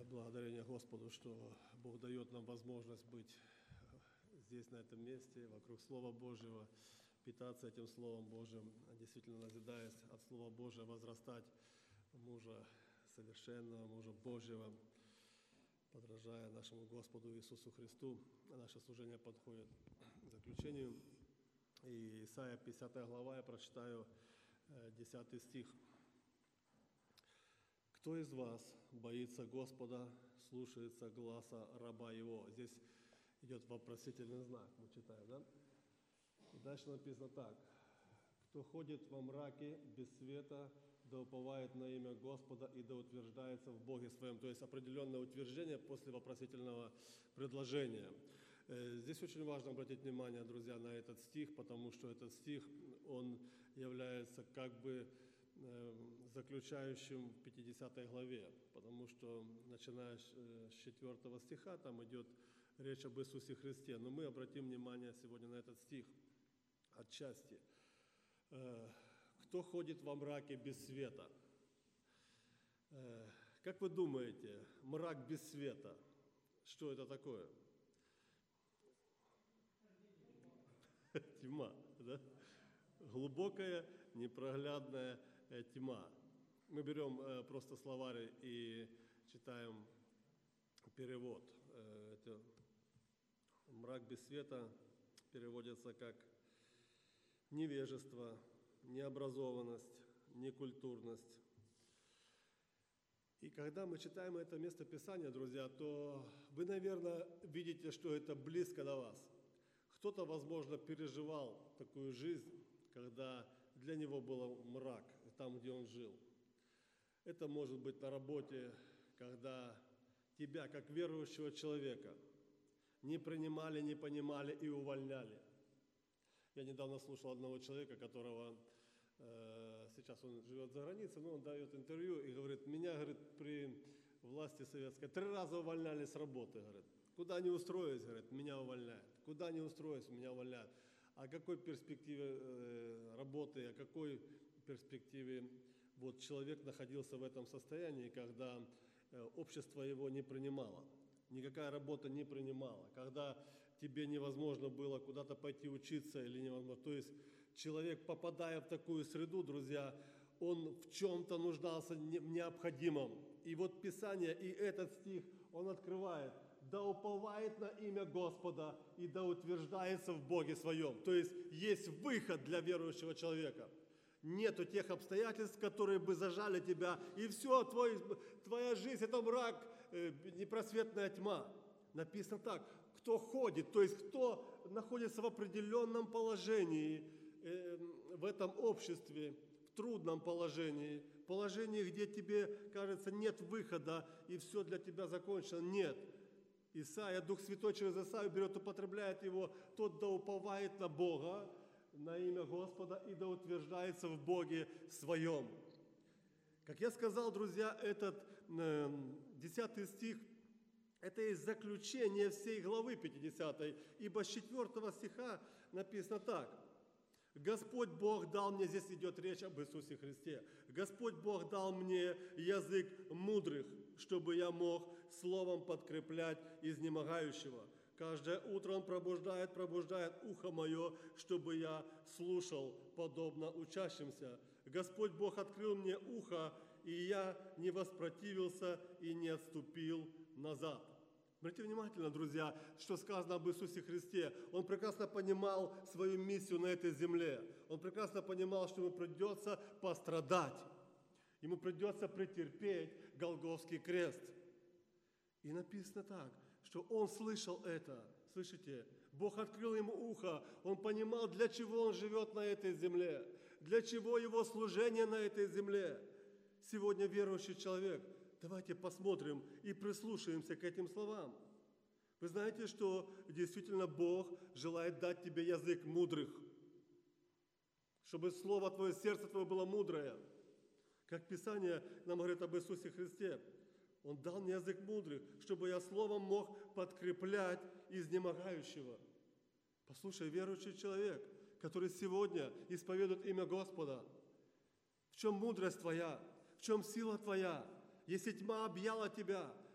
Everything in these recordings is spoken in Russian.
благодарение Господу, что Бог дает нам возможность быть здесь, на этом месте, вокруг Слова Божьего, питаться этим Словом Божьим, действительно назидаясь от Слова Божьего, возрастать мужа совершенного, мужа Божьего, подражая нашему Господу Иисусу Христу. Наше служение подходит к заключению. И Исайя 50 глава, я прочитаю 10 стих. «Кто из вас боится Господа, слушается гласа раба Его?» Здесь идет вопросительный знак, мы читаем, да? И дальше написано так. «Кто ходит во мраке без света, да уповает на имя Господа и да утверждается в Боге Своем». То есть определенное утверждение после вопросительного предложения. Здесь очень важно обратить внимание, друзья, на этот стих, потому что этот стих, он является как бы заключающим в 50 главе, потому что, начиная с 4 стиха, там идет речь об Иисусе Христе. Но мы обратим внимание сегодня на этот стих отчасти. «Кто ходит во мраке без света?» Как вы думаете, мрак без света, что это такое? Тьма, да? Глубокая, непроглядная тьма. Мы берем просто словарь и читаем перевод. Это мрак без света переводится как невежество, необразованность, некультурность. И когда мы читаем это место Писания, друзья, то вы, наверное, видите, что это близко до вас. Кто-то, возможно, переживал такую жизнь, когда для него был мрак, там, где он жил. Это может быть на работе, когда тебя, как верующего человека, не принимали, не понимали и увольняли. Я недавно слушал одного человека, которого сейчас он живет за границей, но он дает интервью и говорит, меня, говорит, при власти советской 3 раза увольняли с работы, говорит. Куда не устроюсь, говорит, меня увольняют. Куда не устроюсь, меня увольняют. О какой перспективе работы, о какой перспективе вот человек находился в этом состоянии, когда общество его не принимало, никакая работа не принимала, когда тебе невозможно было куда-то пойти учиться или невозможно. То есть человек, попадая в такую среду, друзья, он в чем-то нуждался в необходимом. И вот Писание, и этот стих, он открывает. «Да уповает на имя Господа и да утверждается в Боге Своем». То есть выход для верующего человека. Нету тех обстоятельств, которые бы зажали тебя, и все, твоя жизнь – это мрак, непросветная тьма. Написано так, кто ходит, то есть кто находится в определенном положении в этом обществе, в трудном положении, где тебе, кажется, нет выхода, и все для тебя закончено. Нет. Исайя, Дух Святой через Исаию берет, употребляет его, тот да уповает на Бога, на имя Господа, и да утверждается в Боге Своем. Как я сказал, друзья, этот 10 стих, это есть заключение всей главы 50, ибо с 4 стиха написано так. Господь Бог дал мне, здесь идет речь об Иисусе Христе, Господь Бог дал мне язык мудрых, чтобы я мог словом подкреплять изнемогающего. Каждое утро Он пробуждает ухо мое, чтобы я слушал, подобно учащимся. Господь Бог открыл мне ухо, и я не воспротивился и не отступил назад. Смотрите внимательно, друзья, что сказано об Иисусе Христе. Он прекрасно понимал свою миссию на этой земле. Он прекрасно понимал, что ему придется пострадать. Ему придется претерпеть Голгофский крест. И написано так, что он слышал это. Слышите? Бог открыл ему ухо. Он понимал, для чего он живет на этой земле. Для чего его служение на этой земле. Сегодня верующий человек, давайте посмотрим и прислушаемся к этим словам. Вы знаете, что действительно Бог желает дать тебе язык мудрых, чтобы слово твое, сердце твое было мудрое. Как Писание нам говорит об Иисусе Христе. Он дал мне язык мудрых, чтобы я словом мог подкреплять изнемогающего. Послушай, верующий человек, который сегодня исповедует имя Господа, в чем мудрость твоя, в чем сила твоя? Если тьма объяла тебя,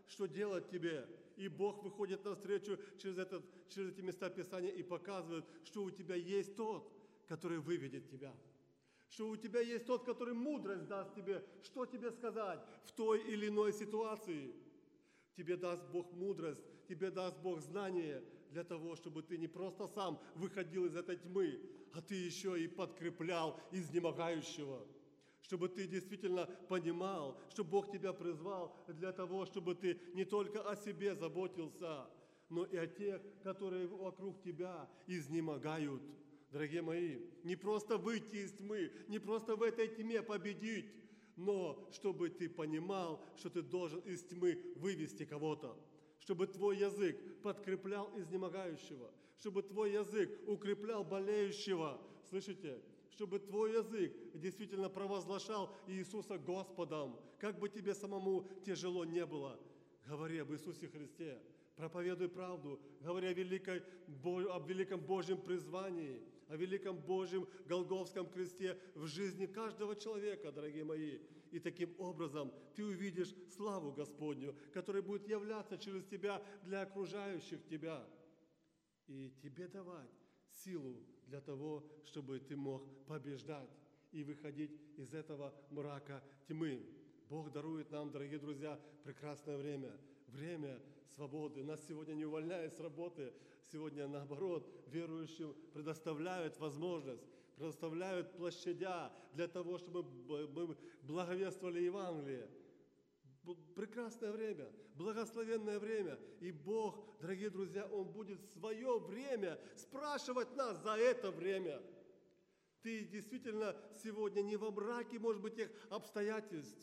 что делать тебе. И Бог выходит навстречу через эти места Писания и показывает, что у тебя есть тот, который выведет тебя. Что у тебя есть тот, который мудрость даст тебе, что тебе сказать в той или иной ситуации. Тебе даст Бог мудрость, тебе даст Бог знание для того, чтобы ты не просто сам выходил из этой тьмы, а ты еще и подкреплял изнемогающего. Чтобы ты действительно понимал, что Бог тебя призвал для того, чтобы ты не только о себе заботился, но и о тех, которые вокруг тебя изнемогают. Дорогие мои, не просто выйти из тьмы, не просто в этой тьме победить, но чтобы ты понимал, что ты должен из тьмы вывести кого-то. Чтобы твой язык подкреплял изнемогающего, чтобы твой язык укреплял болеющего. Слышите? Чтобы твой язык действительно провозглашал Иисуса Господом. Как бы тебе самому тяжело не было, говори об Иисусе Христе, проповедуй правду, говори о великом Божьем призвании, о великом Божьем Голгофском кресте в жизни каждого человека, дорогие мои. И таким образом ты увидишь славу Господню, которая будет являться через тебя для окружающих тебя. И тебе давать силу для того, чтобы ты мог побеждать и выходить из этого мрака тьмы. Бог дарует нам, дорогие друзья, прекрасное время. Время свободы. Нас сегодня не увольняют с работы. Сегодня, наоборот, верующим предоставляют возможность, предоставляют площадя для того, чтобы мы благовествовали Евангелие. Прекрасное время, благословенное время. И Бог, дорогие друзья, Он будет в свое время спрашивать нас за это время. Ты действительно сегодня не во мраке, может быть, тех обстоятельств.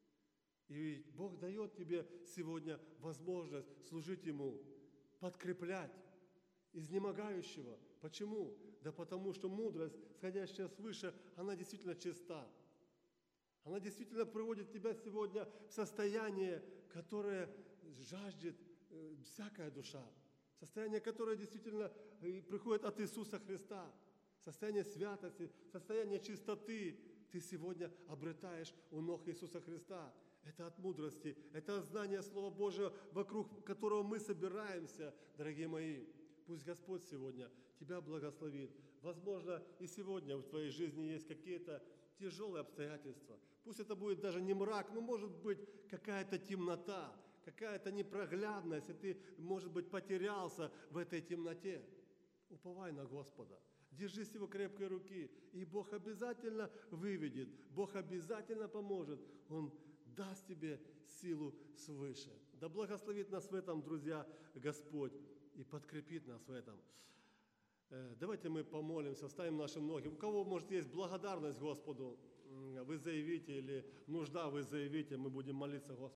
И Бог дает тебе сегодня возможность служить Ему, подкреплять изнемогающего. Почему? Да потому что мудрость, сходящая свыше, она действительно чиста. Она действительно приводит тебя сегодня в состояние, которое жаждет всякая душа. Состояние, которое действительно приходит от Иисуса Христа. Состояние святости, состояние чистоты ты сегодня обретаешь у ног Иисуса Христа. Это от мудрости, это от знания Слова Божьего, вокруг которого мы собираемся, дорогие мои. Пусть Господь сегодня тебя благословит. Возможно, и сегодня в твоей жизни есть какие-то тяжелые обстоятельства. Пусть это будет даже не мрак, но может быть какая-то темнота, какая-то непроглядность, и ты, может быть, потерялся в этой темноте. Уповай на Господа. Держись Его крепкой руки, и Бог обязательно выведет, Бог обязательно поможет. Он даст тебе силу свыше. Да благословит нас в этом, друзья, Господь, и подкрепит нас в этом. Давайте мы помолимся, вставим наши ноги. У кого, может, есть благодарность Господу, вы заявите, или нужда, вы заявите, мы будем молиться Господу.